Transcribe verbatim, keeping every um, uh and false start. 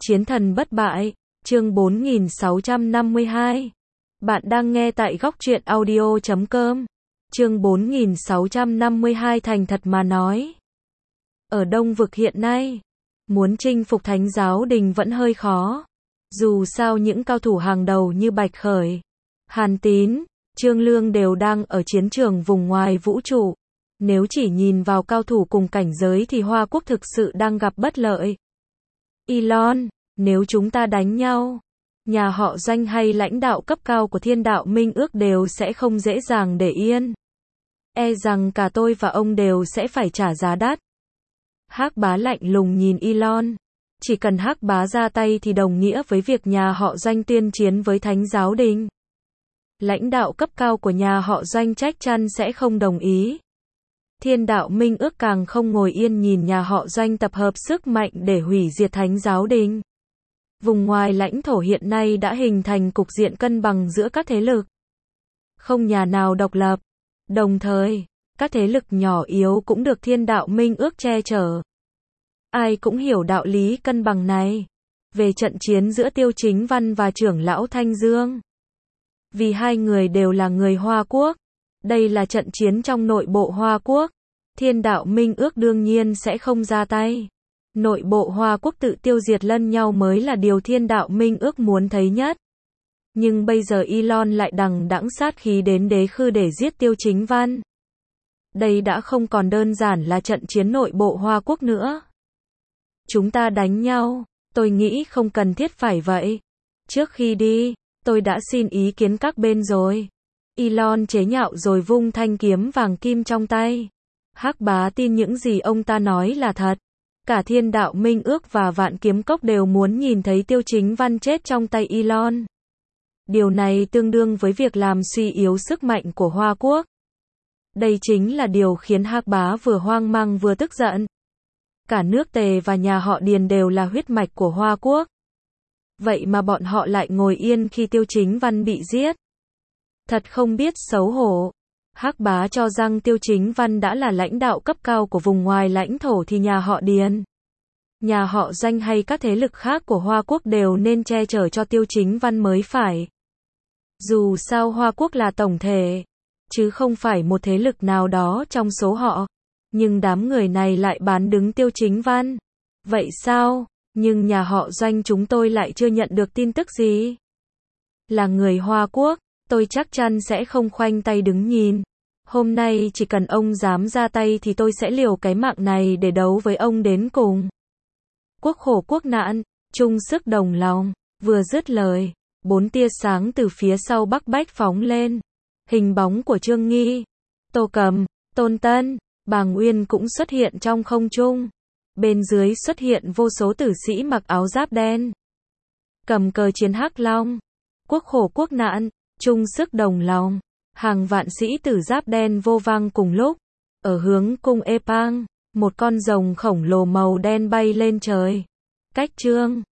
Chiến thần bất bại, chương bốn nghìn sáu trăm năm mươi hai. Bạn đang nghe tại góc truyện audio chấm com. Chương bốn nghìn sáu trăm năm mươi hai thành thật mà nói. Ở Đông vực hiện nay, muốn chinh phục Thánh giáo đình vẫn hơi khó. Dù sao những cao thủ hàng đầu như Bạch Khởi, Hàn Tín, Trương Lương đều đang ở chiến trường vùng ngoài vũ trụ. Nếu chỉ nhìn vào cao thủ cùng cảnh giới thì Hoa Quốc thực sự đang gặp bất lợi. Elon, nếu chúng ta đánh nhau, nhà họ Doanh hay lãnh đạo cấp cao của Thiên Đạo Minh Ước đều sẽ không dễ dàng để yên. E rằng cả tôi và ông đều sẽ phải trả giá đắt. Hắc Bá lạnh lùng nhìn Elon. Chỉ cần Hắc Bá ra tay thì đồng nghĩa với việc nhà họ Doanh tuyên chiến với Thánh giáo đình. Lãnh đạo cấp cao của nhà họ Doanh chắc chắn sẽ không đồng ý. Thiên Đạo Minh Ước càng không ngồi yên nhìn nhà họ Doanh tập hợp sức mạnh để hủy diệt Thánh giáo đình. Vùng ngoài lãnh thổ hiện nay đã hình thành cục diện cân bằng giữa các thế lực. Không nhà nào độc lập. Đồng thời, các thế lực nhỏ yếu cũng được Thiên Đạo Minh Ước che chở. Ai cũng hiểu đạo lý cân bằng này. Về trận chiến giữa Tiêu Chính Văn và trưởng lão Thanh Dương. Vì hai người đều là người Hoa Quốc. Đây là trận chiến trong nội bộ Hoa Quốc. Thiên Đạo Minh Ước đương nhiên sẽ không ra tay. Nội bộ Hoa Quốc tự tiêu diệt lẫn nhau mới là điều Thiên Đạo Minh Ước muốn thấy nhất. Nhưng bây giờ Elon lại đằng đẵng sát khí đến đế khư để giết Tiêu Chính Văn. Đây đã không còn đơn giản là trận chiến nội bộ Hoa Quốc nữa. Chúng ta đánh nhau, tôi nghĩ không cần thiết phải vậy. Trước khi đi, tôi đã xin ý kiến các bên rồi. Elon chế nhạo rồi vung thanh kiếm vàng kim trong tay. Hắc Bá tin những gì ông ta nói là thật. Cả Thiên Đạo Minh Ước và Vạn Kiếm Cốc đều muốn nhìn thấy Tiêu Chính Văn chết trong tay Elon. Điều này tương đương với việc làm suy yếu sức mạnh của Hoa Quốc. Đây chính là điều khiến Hắc Bá vừa hoang mang vừa tức giận. Cả nước Tề và nhà họ Điền đều là huyết mạch của Hoa Quốc. Vậy mà bọn họ lại ngồi yên khi Tiêu Chính Văn bị giết. Thật không biết xấu hổ. Hắc Bá cho rằng Tiêu Chính Văn đã là lãnh đạo cấp cao của vùng ngoài lãnh thổ thì nhà họ Điền, nhà họ Doanh hay các thế lực khác của Hoa Quốc đều nên che chở cho Tiêu Chính Văn mới phải. Dù sao Hoa Quốc là tổng thể, chứ không phải một thế lực nào đó trong số họ. Nhưng đám người này lại bán đứng Tiêu Chính Văn. Vậy sao? Nhưng nhà họ Doanh chúng tôi lại chưa nhận được tin tức gì. Là người Hoa Quốc, tôi chắc chắn sẽ không khoanh tay đứng nhìn. Hôm nay chỉ cần ông dám ra tay thì tôi sẽ liều cái mạng này để đấu với ông đến cùng. Quốc khổ quốc nạn, chung sức đồng lòng. Vừa dứt lời, bốn tia sáng từ phía sau Bắc Bách phóng lên. Hình bóng của Trương Nghi, Tô Cầm, Tôn Tân, Bàng Uyên cũng xuất hiện trong không trung. Bên dưới xuất hiện vô số tử sĩ mặc áo giáp đen. Cầm cờ chiến hắc long. Quốc khổ quốc nạn, chung sức đồng lòng. Hàng vạn sĩ tử giáp đen vô vang cùng lúc. Ở hướng cung Epang, một con rồng khổng lồ màu đen bay lên trời. Cách Trương